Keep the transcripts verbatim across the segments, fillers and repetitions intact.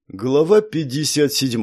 Глава пятьдесят семь.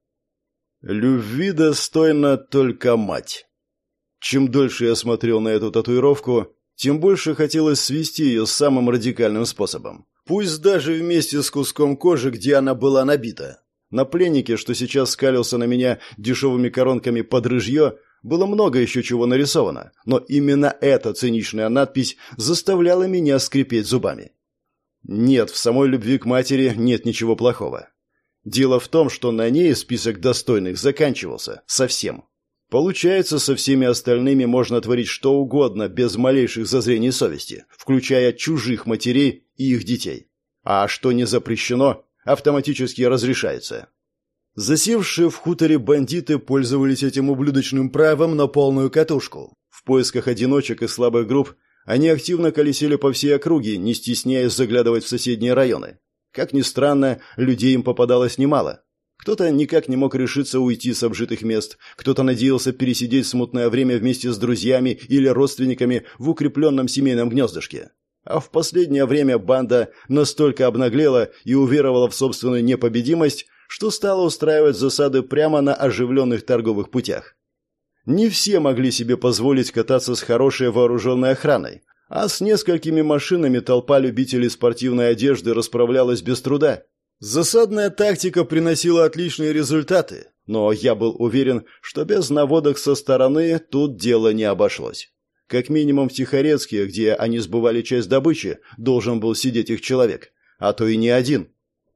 Любви достойна только мать. Чем дольше я смотрел на эту татуировку, тем больше хотелось свести ее самым радикальным способом. Пусть даже вместе с куском кожи, где она была набита. На пленнике, что сейчас скалился на меня дешевыми коронками под рыжье, было много еще чего нарисовано, но именно эта циничная надпись заставляла меня скрипеть зубами. Нет, в самой любви к матери нет ничего плохого. Дело в том, что на ней список достойных заканчивался совсем. Получается, со всеми остальными можно творить что угодно, без малейших зазрений совести, включая чужих матерей и их детей. А что не запрещено, автоматически разрешается. Засевшие в хуторе бандиты пользовались этим ублюдочным правом на полную катушку. В поисках одиночек и слабых групп они активно колесили по всей округе, не стесняясь заглядывать в соседние районы. Как ни странно, людей им попадалось немало. Кто-то никак не мог решиться уйти с обжитых мест, кто-то надеялся пересидеть смутное время вместе с друзьями или родственниками в укрепленном семейном гнездышке. А в последнее время банда настолько обнаглела и уверовала в собственную непобедимость, что стала устраивать засады прямо на оживленных торговых путях. Не все могли себе позволить кататься с хорошей вооруженной охраной, а с несколькими машинами толпа любителей спортивной одежды расправлялась без труда. Засадная тактика приносила отличные результаты, но я был уверен, что без наводок со стороны тут дело не обошлось. Как минимум в Тихорецке, где они сбывали часть добычи, должен был сидеть их человек, а то и не один.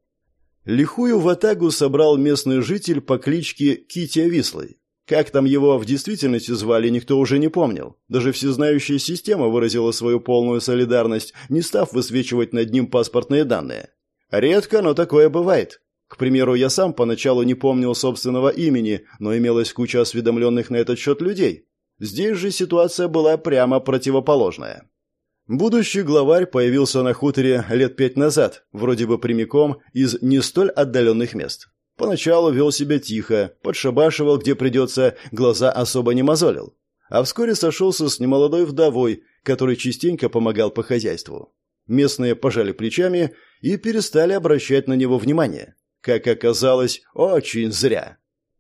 Лихую ватагу собрал местный житель по кличке Китя Вислый. Как там его в действительности звали, никто уже не помнил. Даже всезнающая система выразила свою полную солидарность, не став высвечивать над ним паспортные данные. Редко, но такое бывает. К примеру, я сам поначалу не помнил собственного имени, но имелась куча осведомленных на этот счет людей. Здесь же ситуация была прямо противоположная. Будущий главарь появился на хуторе лет пять назад, вроде бы прямиком из не столь отдаленных мест. Поначалу вел себя тихо, подшабашивал, где придется, глаза особо не мозолил. А вскоре сошелся с немолодой вдовой, который частенько помогал по хозяйству. Местные пожали плечами и перестали обращать на него внимание. Как оказалось, очень зря.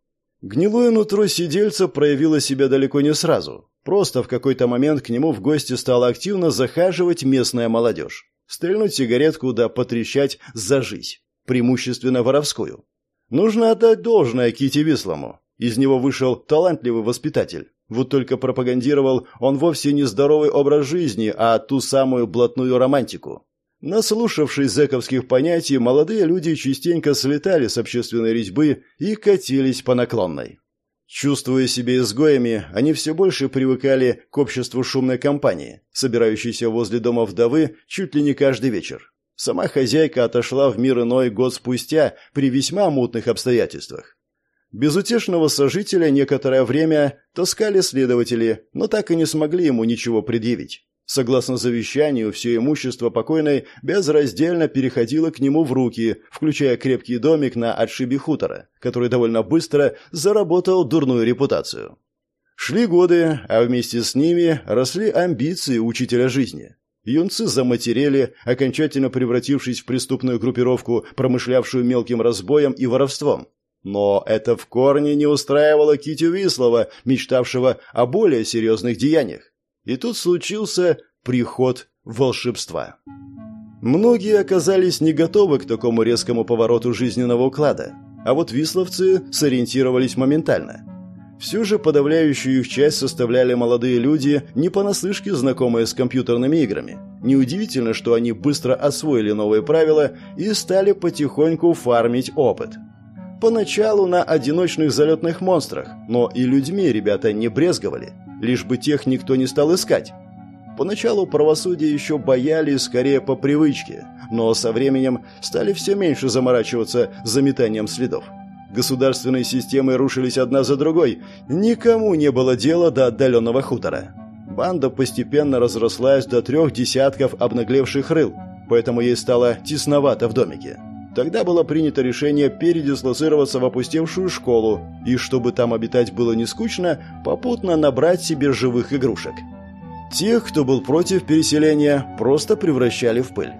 Гнилое нутро сидельца проявило себя далеко не сразу. Просто в какой-то момент к нему в гости стала активно захаживать местная молодежь. Стрельнуть сигаретку да потрещать за жизнь, преимущественно воровскую. Нужно отдать должное Ките Вислому. Из него вышел талантливый воспитатель. Вот только пропагандировал он вовсе не здоровый образ жизни, а ту самую блатную романтику. Наслушавшись зэковских понятий, молодые люди частенько слетали с общественной резьбы и катились по наклонной. Чувствуя себя изгоями, они все больше привыкали к обществу шумной компании, собирающейся возле дома вдовы чуть ли не каждый вечер. Сама хозяйка отошла в мир иной год спустя при весьма мутных обстоятельствах. Безутешного сожителя некоторое время таскали следователи, но так и не смогли ему ничего предъявить. Согласно завещанию, все имущество покойной безраздельно переходило к нему в руки, включая крепкий домик на отшибе хутора, который довольно быстро заработал дурную репутацию. Шли годы, а вместе с ними росли амбиции учителя жизни. Юнцы заматерели, окончательно превратившись в преступную группировку, промышлявшую мелким разбоем и воровством. Но это в корне не устраивало Китю Вислова, мечтавшего о более серьезных деяниях. И тут случился приход волшебства. Многие оказались не готовы к такому резкому повороту жизненного уклада, а вот висловцы сориентировались моментально. Все же подавляющую их часть составляли молодые люди, не понаслышке знакомые с компьютерными играми. Неудивительно, что они быстро освоили новые правила и стали потихоньку фармить опыт. Поначалу на одиночных залетных монстрах, но и людьми ребята не брезговали, лишь бы тех никто не стал искать. Поначалу правосудие еще боялись скорее по привычке, но со временем стали все меньше заморачиваться заметанием следов. Государственные системы рушились одна за другой, никому не было дела до отдаленного хутора. Банда постепенно разрослась до трех десятков обнаглевших рыл, поэтому ей стало тесновато в домике. Тогда было принято решение передислоцироваться в опустевшую школу, и чтобы там обитать было не скучно, попутно набрать себе живых игрушек. Тех, кто был против переселения, просто превращали в пыль.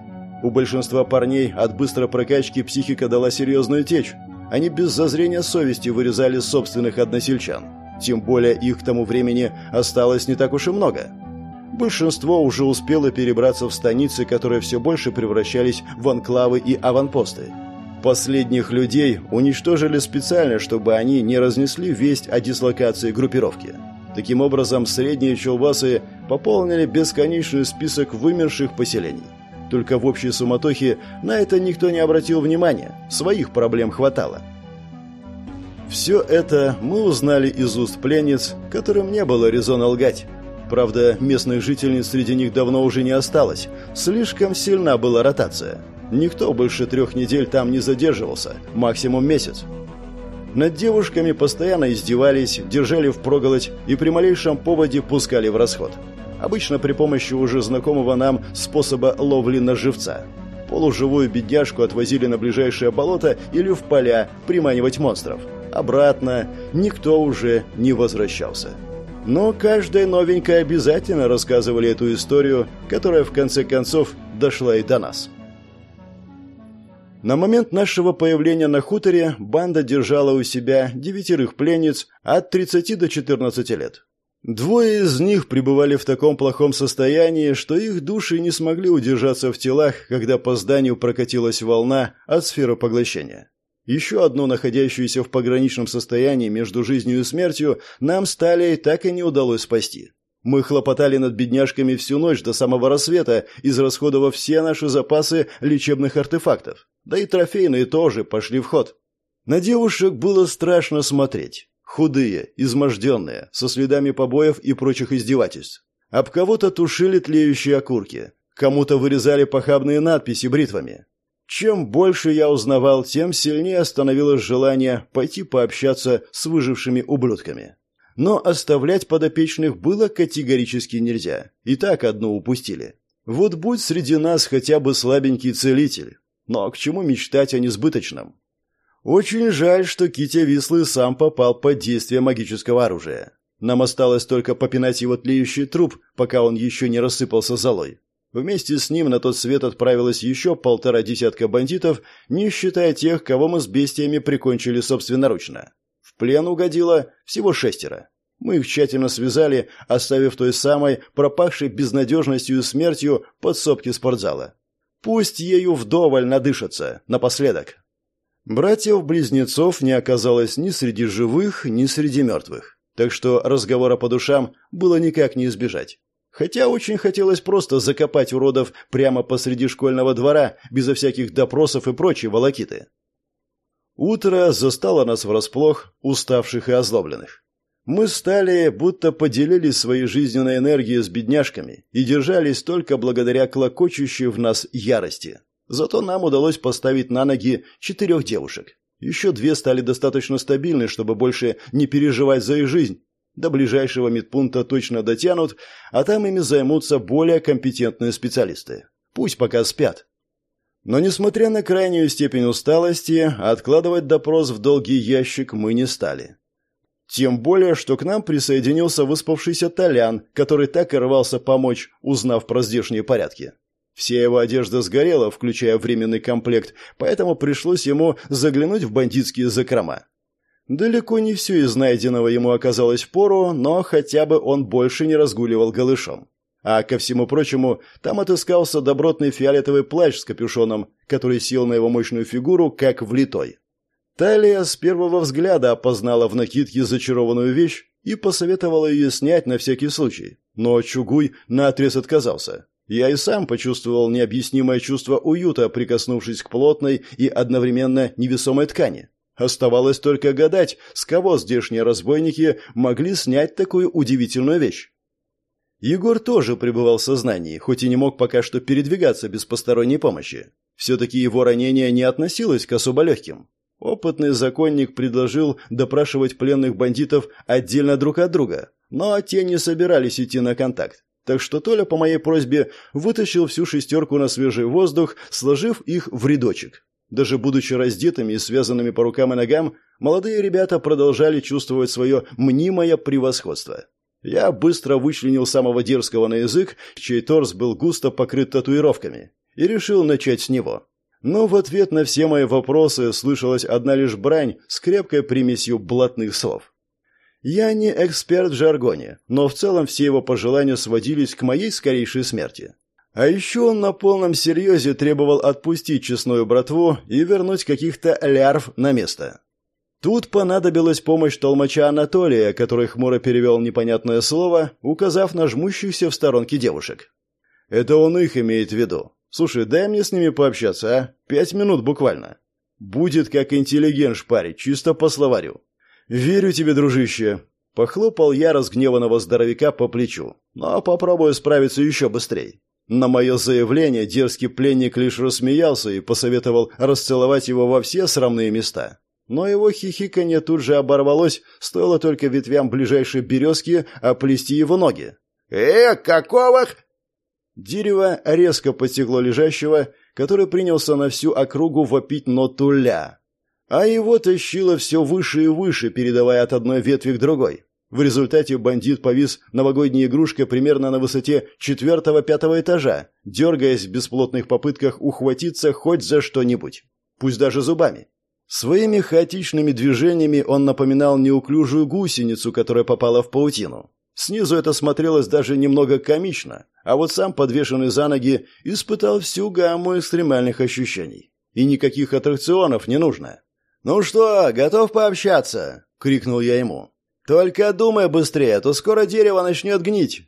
У большинства парней от быстрой прокачки психика дала серьезную течь. Они без зазрения совести вырезали собственных односельчан. Тем более их к тому времени осталось не так уж и много. Большинство уже успело перебраться в станицы, которые все больше превращались в анклавы и аванпосты. Последних людей уничтожили специально, чтобы они не разнесли весть о дислокации группировки. Таким образом, средние чулбасы пополнили бесконечный список вымерших поселений. Только в общей суматохе на это никто не обратил внимания, своих проблем хватало. Все это мы узнали из уст пленниц, которым не было резона лгать. Правда, местных жительниц среди них давно уже не осталось, слишком сильна была ротация. Никто больше трех недель там не задерживался, максимум месяц. Над девушками постоянно издевались, держали впроголодь и при малейшем поводе пускали в расход. Обычно при помощи уже знакомого нам способа ловли на живца. Полуживую бедняжку отвозили на ближайшее болото или в поля приманивать монстров. Обратно никто уже не возвращался. Но каждой новенькой обязательно рассказывали эту историю, которая в конце концов дошла и до нас. На момент нашего появления на хуторе банда держала у себя девятерых пленниц от тридцати до четырнадцати лет. Двое из них пребывали в таком плохом состоянии, что их души не смогли удержаться в телах, когда по зданию прокатилась волна от сферопоглощения. Еще одну, находящуюся в пограничном состоянии между жизнью и смертью, нам с Талией так и не удалось спасти. Мы хлопотали над бедняжками всю ночь до самого рассвета, израсходовав все наши запасы лечебных артефактов. Да и трофейные тоже пошли в ход. На девушек было страшно смотреть. Худые, изможденные, со следами побоев и прочих издевательств. Об кого-то тушили тлеющие окурки, кому-то вырезали похабные надписи бритвами. Чем больше я узнавал, тем сильнее становилось желание пойти пообщаться с выжившими ублюдками. Но оставлять подопечных было категорически нельзя. И так одну упустили. Вот будь среди нас хотя бы слабенький целитель. Но к чему мечтать о несбыточном? Очень жаль, что Китя Вислый сам попал под действие магического оружия. Нам осталось только попинать его тлеющий труп, пока он еще не рассыпался золой. Вместе с ним на тот свет отправилось еще полтора десятка бандитов, не считая тех, кого мы с бестиями прикончили собственноручно. В плен угодило всего шестеро. Мы их тщательно связали, оставив той самой, пропахшей безнадежностью и смертью, подсобки спортзала. Пусть ею вдоволь надышатся, напоследок. Братьев-близнецов не оказалось ни среди живых, ни среди мертвых. Так что разговора по душам было никак не избежать. Хотя очень хотелось просто закопать уродов прямо посреди школьного двора, безо всяких допросов и прочей волокиты. Утро застало нас врасплох, уставших и озлобленных. Мы стали, будто поделились своей жизненной энергией с бедняжками и держались только благодаря клокочущей в нас ярости. Зато нам удалось поставить на ноги четырех девушек. Еще две стали достаточно стабильны, чтобы больше не переживать за их жизнь. До ближайшего медпункта точно дотянут, а там ими займутся более компетентные специалисты. Пусть пока спят. Но, несмотря на крайнюю степень усталости, откладывать допрос в долгий ящик мы не стали. Тем более, что к нам присоединился выспавшийся Толян, который так и рвался помочь, узнав про здешние порядки. Вся его одежда сгорела, включая временный комплект, поэтому пришлось ему заглянуть в бандитские закрома. Далеко не все из найденного ему оказалось впору, но хотя бы он больше не разгуливал голышом. А ко всему прочему, там отыскался добротный фиолетовый плащ с капюшоном, который сел на его мощную фигуру, как влитой. Талия с первого взгляда опознала в накидке зачарованную вещь и посоветовала ее снять на всякий случай. Но Чугуй наотрез отказался. Я и сам почувствовал необъяснимое чувство уюта, прикоснувшись к плотной и одновременно невесомой ткани. Оставалось только гадать, с кого здешние разбойники могли снять такую удивительную вещь. Егор тоже пребывал в сознании, хоть и не мог пока что передвигаться без посторонней помощи. Все-таки его ранение не относилось к особо легким. Опытный законник предложил допрашивать пленных бандитов отдельно друг от друга, но те не собирались идти на контакт. Так что Толя по моей просьбе вытащил всю шестерку на свежий воздух, сложив их в рядочек. Даже будучи раздетыми и связанными по рукам и ногам, молодые ребята продолжали чувствовать свое мнимое превосходство. Я быстро вычленил самого дерзкого на язык, чей торс был густо покрыт татуировками, и решил начать с него. Но в ответ на все мои вопросы слышалась одна лишь брань с крепкой примесью блатных слов. Я не эксперт в жаргоне, но в целом все его пожелания сводились к моей скорейшей смерти. А еще он на полном серьезе требовал отпустить честную братву и вернуть каких-то лярв на место. Тут понадобилась помощь толмача Анатолия, который хмуро перевел непонятное слово, указав на жмущихся в сторонке девушек. Это он их имеет в виду. Слушай, дай мне с ними пообщаться, а? Пять минут буквально. Будет как интеллигент шпарить, чисто по словарю. Верю тебе, дружище. Похлопал я разгневанного здоровяка по плечу. Но попробую справиться еще быстрее. На мое заявление дерзкий пленник лишь рассмеялся и посоветовал расцеловать его во все срамные места. Но его хихиканье тут же оборвалось, стоило только ветвям ближайшей березки оплести его ноги. «Э, какого...» Дерево резко подстегло лежащего, который принялся на всю округу вопить ноту ля. А его тащило все выше и выше, передавая от одной ветви к другой. В результате бандит повис новогодней игрушкой примерно на высоте четвертого-пятого этажа, дергаясь в бесплотных попытках ухватиться хоть за что-нибудь, пусть даже зубами. Своими хаотичными движениями он напоминал неуклюжую гусеницу, которая попала в паутину. Снизу это смотрелось даже немного комично, а вот сам, подвешенный за ноги, испытал всю гамму экстремальных ощущений. И никаких аттракционов не нужно. «Ну что, готов пообщаться?» — крикнул я ему. «Только думай быстрее, а то скоро дерево начнет гнить».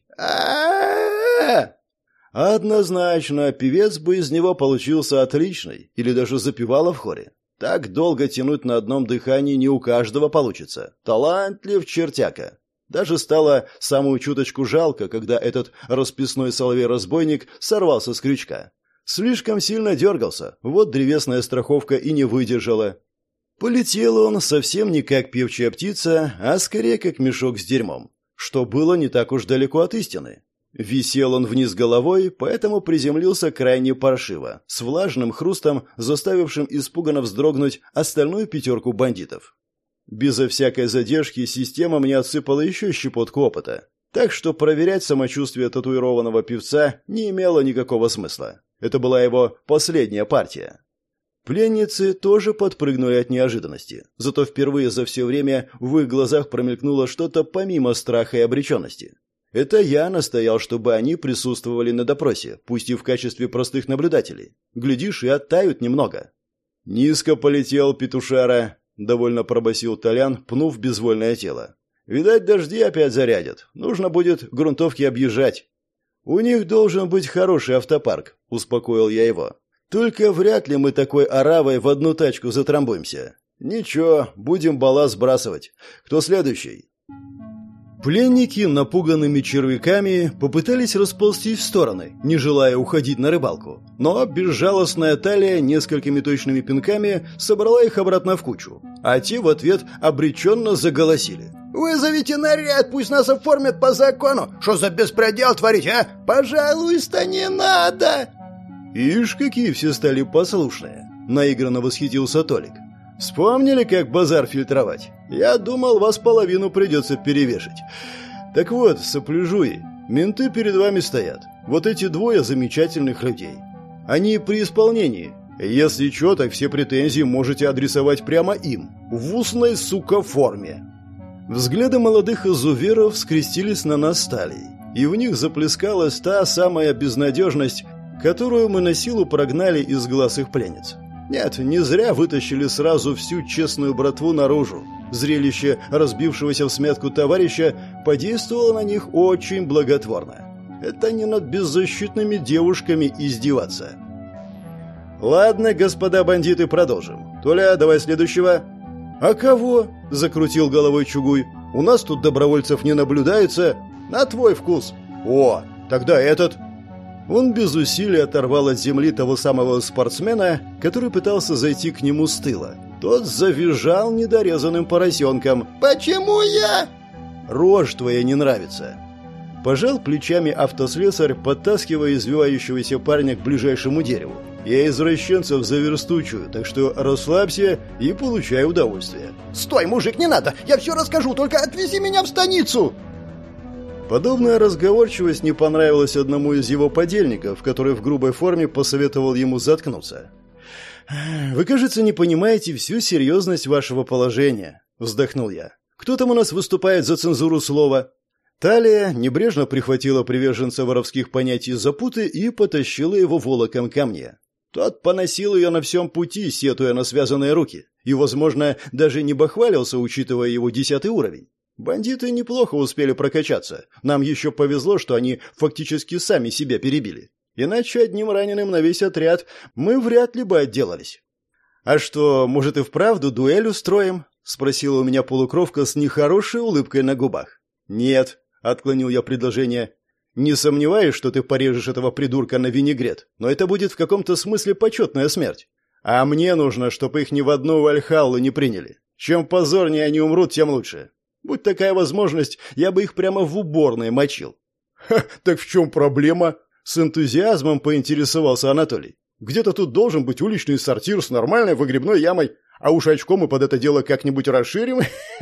А-а-а! Однозначно, певец бы из него получился отличный, или даже запевала в хоре. Так долго тянуть на одном дыхании не у каждого получится. Талантлив чертяка. Даже стало самую чуточку жалко, когда этот расписной соловей-разбойник сорвался с крючка. Слишком сильно дергался, вот древесная страховка и не выдержала. Полетел он совсем не как певчая птица, а скорее как мешок с дерьмом, что было не так уж далеко от истины. Висел он вниз головой, поэтому приземлился крайне паршиво, с влажным хрустом, заставившим испуганно вздрогнуть остальную пятерку бандитов. Безо всякой задержки система мне отсыпала еще щепотку опыта, так что проверять самочувствие татуированного певца не имело никакого смысла. Это была его последняя партия. Пленницы тоже подпрыгнули от неожиданности, зато впервые за все время в их глазах промелькнуло что-то помимо страха и обреченности. Это я настоял, чтобы они присутствовали на допросе, пусть и в качестве простых наблюдателей. Глядишь, и оттают немного. «Низко полетел, петушара», — довольно пробасил Толян, пнув безвольное тело. «Видать, дожди опять зарядят. Нужно будет грунтовки объезжать». «У них должен быть хороший автопарк», — успокоил я его. «Только вряд ли мы такой оравой в одну тачку затрамбуемся. Ничего, будем бала сбрасывать. Кто следующий?» Пленники, напуганными червяками, попытались расползтись в стороны, не желая уходить на рыбалку. Но безжалостная талия несколькими точными пинками собрала их обратно в кучу. А те в ответ обреченно заголосили. «Вызовите наряд, пусть нас оформят по закону! Что за беспредел творить, а? Пожалуйста, не надо!» «Ишь, какие все стали послушные!» — наигранно восхитился Толик. «Вспомнили, как базар фильтровать? Я думал, вас половину придется перевешать. Так вот, сопляжуи, менты перед вами стоят. Вот эти двое замечательных людей. Они при исполнении. Если что, так все претензии можете адресовать прямо им. В устной, сука, форме». Взгляды молодых изуверов скрестились на нас с Талией, и в них заплескалась та самая безнадежность, которую мы на силу прогнали из глаз их пленниц. Нет, не зря вытащили сразу всю честную братву наружу. Зрелище разбившегося в смятку товарища подействовало на них очень благотворно. Это не над беззащитными девушками издеваться. «Ладно, господа бандиты, продолжим. Толя, давай следующего». «А кого?» – закрутил головой Чугуй. «У нас тут добровольцев не наблюдается. На твой вкус». «О, тогда этот». Он без усилий оторвал от земли того самого спортсмена, который пытался зайти к нему с тыла. Тот завизжал недорезанным поросенком. «Почему я?» «Рожь твоя не нравится». Пожал плечами автослесарь, подтаскивая извивающегося парня к ближайшему дереву. «Я извращенцев заверстучую, так что расслабься и получай удовольствие». «Стой, мужик, не надо! Я все расскажу, только отвези меня в станицу!» Подобная разговорчивость не понравилась одному из его подельников, который в грубой форме посоветовал ему заткнуться. «Вы, кажется, не понимаете всю серьезность вашего положения», — вздохнул я. «Кто там у нас выступает за цензуру слова?» Талия небрежно прихватила приверженца воровских понятий за путы и потащила его волоком ко мне. Тот поносил ее на всем пути, сетуя на связанные руки, и, возможно, даже не бахвалился, учитывая его десятый уровень. Бандиты неплохо успели прокачаться. Нам еще повезло, что они фактически сами себя перебили. Иначе одним раненым на весь отряд мы вряд ли бы отделались. «А что, может и вправду дуэль устроим?» — спросила у меня полукровка с нехорошей улыбкой на губах. «Нет», — отклонил я предложение. «Не сомневаюсь, что ты порежешь этого придурка на винегрет, но это будет в каком-то смысле почетная смерть. А мне нужно, чтобы их ни в одну Вальхаллу не приняли. Чем позорнее они умрут, тем лучше. Будь такая возможность, я бы их прямо в уборной мочил». «Ха, так в чем проблема?» — с энтузиазмом поинтересовался Анатолий. «Где-то тут должен быть уличный сортир с нормальной выгребной ямой, а уж очко мы под это дело как-нибудь расширим».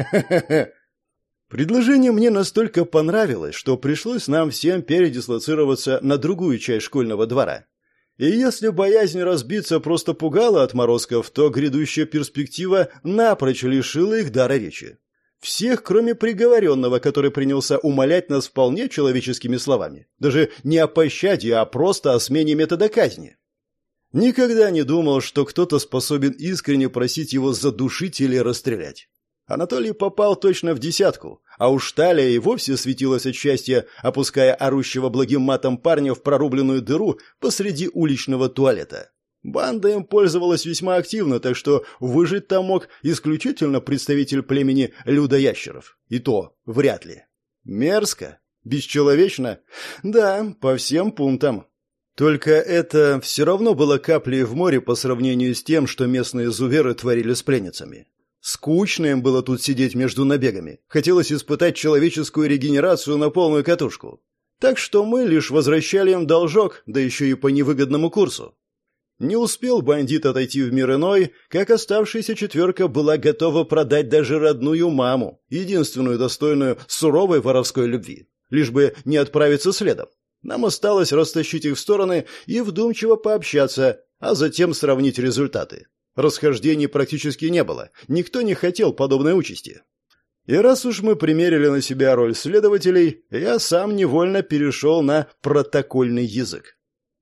Предложение мне настолько понравилось, что пришлось нам всем передислоцироваться на другую часть школьного двора. И если боязнь разбиться просто пугала отморозков, то грядущая перспектива напрочь лишила их дара речи. Всех, кроме приговоренного, который принялся умолять нас вполне человеческими словами. Даже не о пощаде, а просто о смене метода казни. Никогда не думал, что кто-то способен искренне просить его задушить или расстрелять. Анатолий попал точно в десятку, а уж Талия и вовсе светилась от счастья, опуская орущего благим матом парня в прорубленную дыру посреди уличного туалета. Банда им пользовалась весьма активно, так что выжить там мог исключительно представитель племени людоящеров. И то вряд ли. Мерзко? Бесчеловечно? Да, по всем пунктам. Только это все равно было каплей в море по сравнению с тем, что местные зуверы творили с пленницами. Скучно им было тут сидеть между набегами. Хотелось испытать человеческую регенерацию на полную катушку. Так что мы лишь возвращали им должок, да еще и по невыгодному курсу. Не успел бандит отойти в мир иной, как оставшаяся четверка была готова продать даже родную маму, единственную достойную суровой воровской любви, лишь бы не отправиться следом. Нам осталось растащить их в стороны и вдумчиво пообщаться, а затем сравнить результаты. Расхождений практически не было, никто не хотел подобной участи. И раз уж мы примерили на себя роль следователей, я сам невольно перешел на протокольный язык.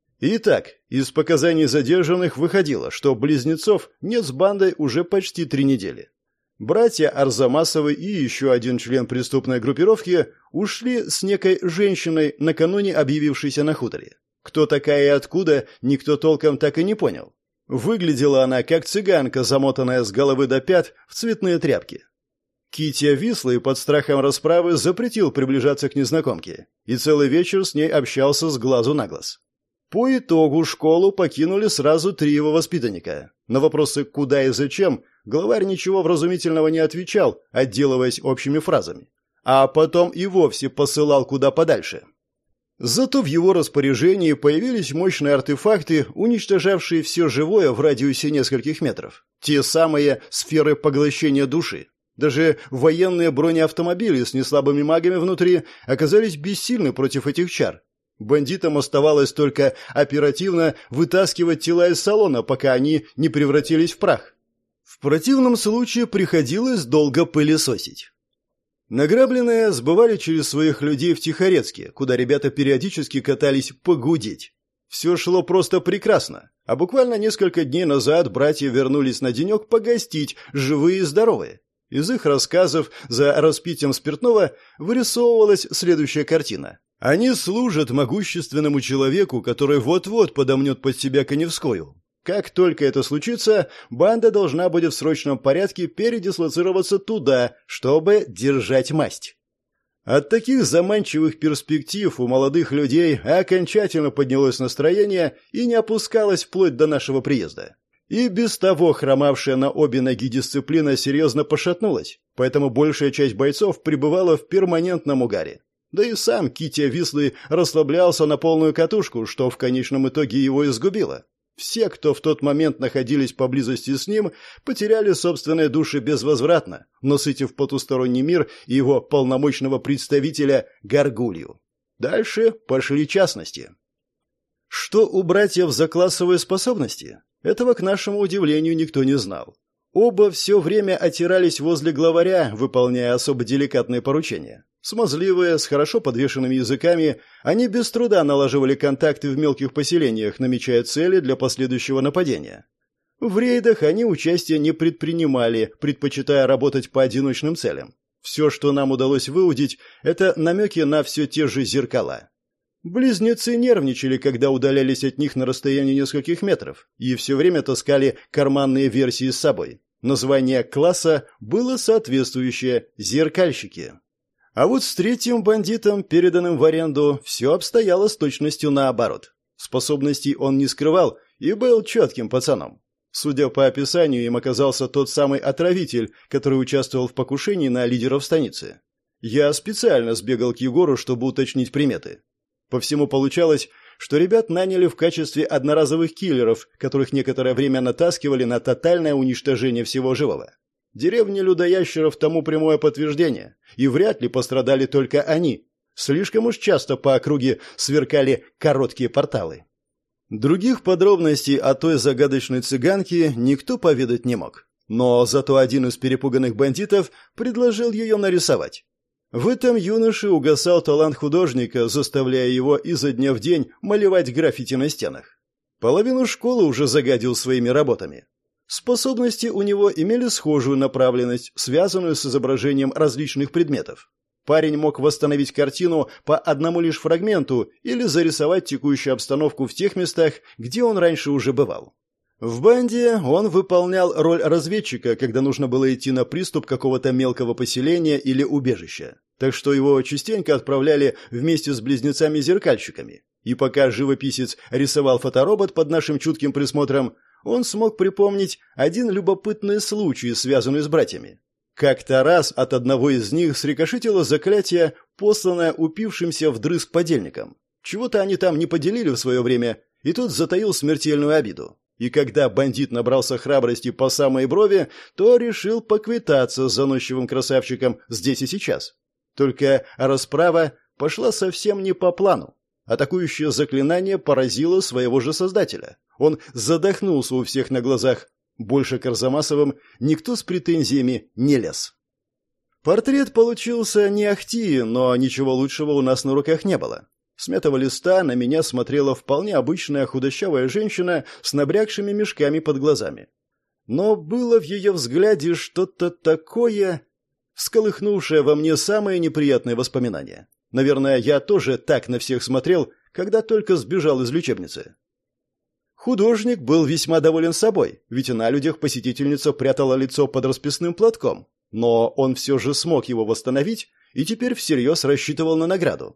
Итак, из показаний задержанных выходило, что близнецов нет с бандой уже почти три недели. Братья Арзамасовы и еще один член преступной группировки ушли с некой женщиной, накануне объявившейся на хуторе. Кто такая и откуда, никто толком так и не понял. Выглядела она как цыганка, замотанная с головы до пят в цветные тряпки. Китя Вислый под страхом расправы запретил приближаться к незнакомке, и целый вечер с ней общался с глазу на глаз. По итогу школу покинули сразу три его воспитанника. На вопросы «куда и зачем» главарь ничего вразумительного не отвечал, отделываясь общими фразами. А потом и вовсе посылал куда подальше. Зато в его распоряжении появились мощные артефакты, уничтожавшие все живое в радиусе нескольких метров. Те самые сферы поглощения души. Даже военные бронеавтомобили с неслабыми магами внутри оказались бессильны против этих чар. Бандитам оставалось только оперативно вытаскивать тела из салона, пока они не превратились в прах. В противном случае приходилось долго пылесосить. Награбленное сбывали через своих людей в Тихорецке, куда ребята периодически катались погудеть. Все шло просто прекрасно, а буквально несколько дней назад братья вернулись на денек погостить, живые и здоровые. Из их рассказов за распитием спиртного вырисовывалась следующая картина. Они служат могущественному человеку, который вот-вот подомнет под себя Коневскую. Как только это случится, банда должна будет в срочном порядке передислоцироваться туда, чтобы держать масть. От таких заманчивых перспектив у молодых людей окончательно поднялось настроение и не опускалось вплоть до нашего приезда. И без того хромавшая на обе ноги дисциплина серьезно пошатнулась, поэтому большая часть бойцов пребывала в перманентном угаре. Да и сам Китя Вислый расслаблялся на полную катушку, что в конечном итоге его изгубило. Все, кто в тот момент находились поблизости с ним, потеряли собственные души безвозвратно, насытив потусторонний мир и его полномочного представителя Гаргулью. Дальше пошли частности. Что у братьев за классовые способности? Этого, к нашему удивлению, никто не знал. Оба все время отирались возле главаря, выполняя особо деликатные поручения. Смазливые, с хорошо подвешенными языками, они без труда налаживали контакты в мелких поселениях, намечая цели для последующего нападения. В рейдах они участия не предпринимали, предпочитая работать по одиночным целям. Все, что нам удалось выудить, это намеки на все те же зеркала. Близнецы нервничали, когда удалялись от них на расстоянии нескольких метров, и все время таскали карманные версии с собой. Название класса было соответствующее «зеркальщики». А вот с третьим бандитом, переданным в аренду, все обстояло с точностью наоборот. Способностей он не скрывал и был четким пацаном. Судя по описанию, им оказался тот самый отравитель, который участвовал в покушении на лидеров станицы. Я специально сбегал к Егору, чтобы уточнить приметы. По всему получалось, что ребят наняли в качестве одноразовых киллеров, которых некоторое время натаскивали на тотальное уничтожение всего живого. Деревня людоящеров тому прямое подтверждение, и вряд ли пострадали только они. Слишком уж часто по округе сверкали короткие порталы. Других подробностей о той загадочной цыганке никто поведать не мог. Но зато один из перепуганных бандитов предложил ее нарисовать. В этом юноше угасал талант художника, заставляя его изо дня в день малевать граффити на стенах. Половину школы уже загадил своими работами. Способности у него имели схожую направленность, связанную с изображением различных предметов. Парень мог восстановить картину по одному лишь фрагменту или зарисовать текущую обстановку в тех местах, где он раньше уже бывал. В банде он выполнял роль разведчика, когда нужно было идти на приступ какого-то мелкого поселения или убежища. Так что его частенько отправляли вместе с близнецами-зеркальщиками. И пока живописец рисовал фоторобот под нашим чутким присмотром, он смог припомнить один любопытный случай, связанный с братьями. Как-то раз от одного из них срикошетило заклятие, посланное упившимся вдрызг подельникам. Чего-то они там не поделили в свое время, и тот затаил смертельную обиду. И когда бандит набрался храбрости по самой брови, то решил поквитаться с заносчивым красавчиком здесь и сейчас. Только расправа пошла совсем не по плану. Атакующее заклинание поразило своего же создателя. Он задохнулся у всех на глазах. Больше к Арзамасовым никто с претензиями не лез. Портрет получился не ахти, но ничего лучшего у нас на руках не было. С мятого листа на меня смотрела вполне обычная худощавая женщина с набрякшими мешками под глазами. Но было в ее взгляде что-то такое, всколыхнувшее во мне самые неприятные воспоминания. Наверное, я тоже так на всех смотрел, когда только сбежал из лечебницы. Художник был весьма доволен собой, ведь на людях посетительница прятала лицо под расписным платком. Но он все же смог его восстановить и теперь всерьез рассчитывал на награду.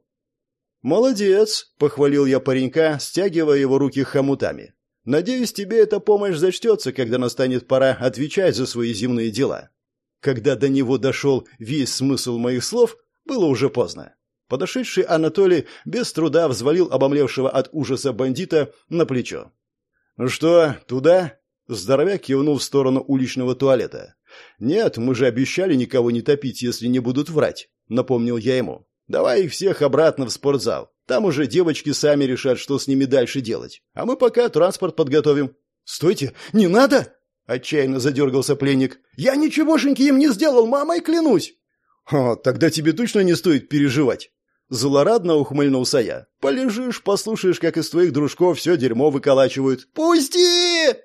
«Молодец!» — похвалил я паренька, стягивая его руки хомутами. «Надеюсь, тебе эта помощь зачтется, когда настанет пора отвечать за свои земные дела». Когда до него дошел весь смысл моих слов, было уже поздно. Подошедший Анатолий без труда взвалил обомлевшего от ужаса бандита на плечо. «Ну что, туда?» — здоровяк кивнул в сторону уличного туалета. «Нет, мы же обещали никого не топить, если не будут врать», — напомнил я ему. «Давай их всех обратно в спортзал. Там уже девочки сами решат, что с ними дальше делать. А мы пока транспорт подготовим». «Стойте, не надо!» — отчаянно задергался пленник. «Я ничегошеньки им не сделал, мамой клянусь!» «О, тогда тебе точно не стоит переживать!» Злорадно ухмыльнулся я. «Полежишь, послушаешь, как из твоих дружков все дерьмо выколачивают». «Пусти!»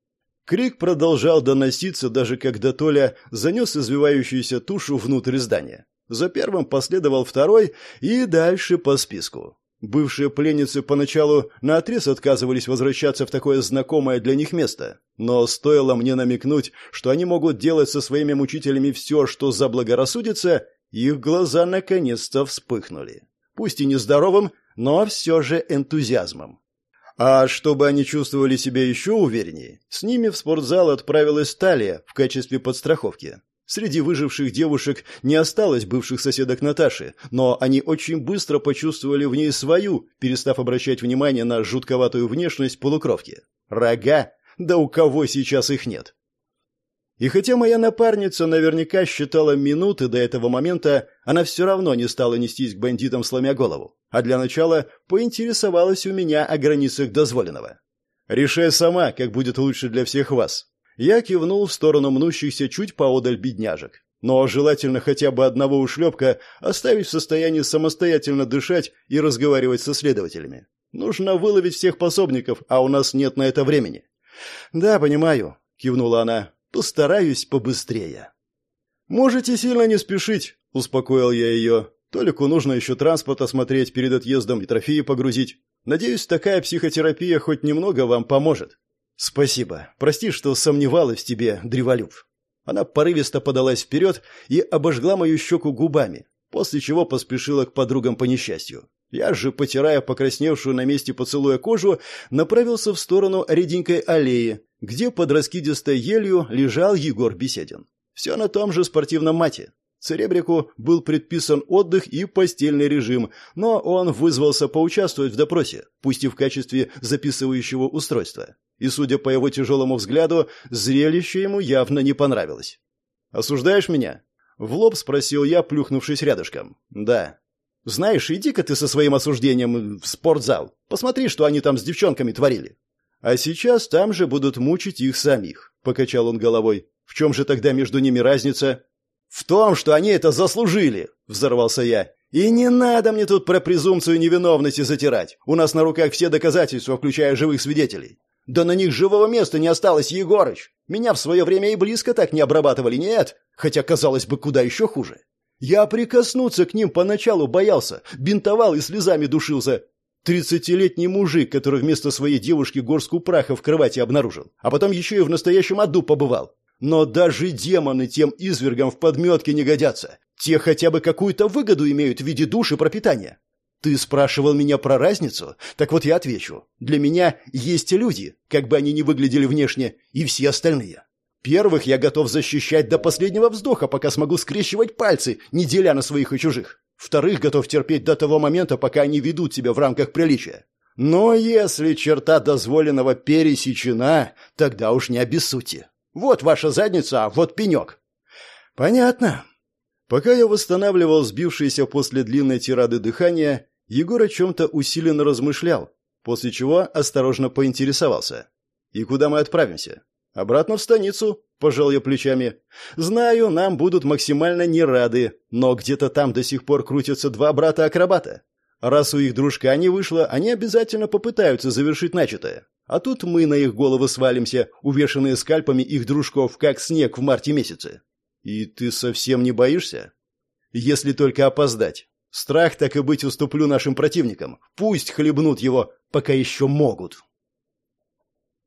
Крик продолжал доноситься, даже когда Толя занес извивающуюся тушу внутрь здания. За первым последовал второй и дальше по списку. Бывшие пленницы поначалу наотрез отказывались возвращаться в такое знакомое для них место. Но стоило мне намекнуть, что они могут делать со своими мучителями все, что заблагорассудится, их глаза наконец-то вспыхнули. Пусть и нездоровым, но все же энтузиазмом. А чтобы они чувствовали себя еще увереннее, с ними в спортзал отправилась Талия в качестве подстраховки. Среди выживших девушек не осталось бывших соседок Наташи, но они очень быстро почувствовали в ней свою, перестав обращать внимание на жутковатую внешность полукровки. Рога? Да у кого сейчас их нет? И хотя моя напарница наверняка считала минуты до этого момента, она все равно не стала нестись к бандитам, сломя голову, а для начала поинтересовалась у меня о границах дозволенного. «Решай сама, как будет лучше для всех вас». Я кивнул в сторону мнущихся чуть поодаль бедняжек. Но желательно хотя бы одного ушлепка оставить в состоянии самостоятельно дышать и разговаривать со следователями. Нужно выловить всех пособников, а у нас нет на это времени. «Да, понимаю», — кивнула она. «Постараюсь побыстрее». «Можете сильно не спешить», — успокоил я ее. «Толику нужно еще транспорт осмотреть перед отъездом и трофеи погрузить. Надеюсь, такая психотерапия хоть немного вам поможет». «Спасибо. Прости, что сомневалась в тебе, древолюб». Она порывисто подалась вперед и обожгла мою щеку губами, после чего поспешила к подругам по несчастью. Я же, потирая покрасневшую на месте поцелуя кожу, направился в сторону реденькой аллеи, где под раскидистой елью лежал Егор Беседин. Все на том же спортивном мате. Церебрику был предписан отдых и постельный режим, но он вызвался поучаствовать в допросе, пусть и в качестве записывающего устройства. И, судя по его тяжелому взгляду, зрелище ему явно не понравилось. «Осуждаешь меня?» — в лоб спросил я, плюхнувшись рядышком. «Да». «Знаешь, иди-ка ты со своим осуждением в спортзал. Посмотри, что они там с девчонками творили». «А сейчас там же будут мучить их самих», — покачал он головой. «В чем же тогда между ними разница?» «В том, что они это заслужили», — взорвался я. «И не надо мне тут про презумпцию невиновности затирать. У нас на руках все доказательства, включая живых свидетелей. Да на них живого места не осталось, Егорыч. Меня в свое время и близко так не обрабатывали, нет? Хотя, казалось бы, куда еще хуже. Я прикоснуться к ним поначалу боялся, бинтовал и слезами душился. Тридцатилетний мужик, который вместо своей девушки горстку праха в кровати обнаружил, а потом еще и в настоящем аду побывал. Но даже демоны тем извергам в подметке не годятся. Те хотя бы какую-то выгоду имеют в виде душ и пропитания. Ты спрашивал меня про разницу? Так вот я отвечу. Для меня есть люди, как бы они ни выглядели внешне, и все остальные. Первых я готов защищать до последнего вздоха, пока смогу скрещивать пальцы, не деля на своих и чужих. Вторых готов терпеть до того момента, пока они ведут себя в рамках приличия. Но если черта дозволенного пересечена, тогда уж не обессудьте. Вот ваша задница, а вот пенек. Понятно. Пока я восстанавливал сбившееся после длинной тирады дыхание, Егор о чем-то усиленно размышлял, после чего осторожно поинтересовался. «И куда мы отправимся?» «Обратно в станицу», – пожал я плечами. «Знаю, нам будут максимально не рады, но где-то там до сих пор крутятся два брата-акробата. Раз у их дружка не вышло, они обязательно попытаются завершить начатое. А тут мы на их головы свалимся, увешанные скальпами их дружков, как снег в марте месяце». «И ты совсем не боишься?» «Если только опоздать. Страх, так и быть, уступлю нашим противникам. Пусть хлебнут его, пока еще могут».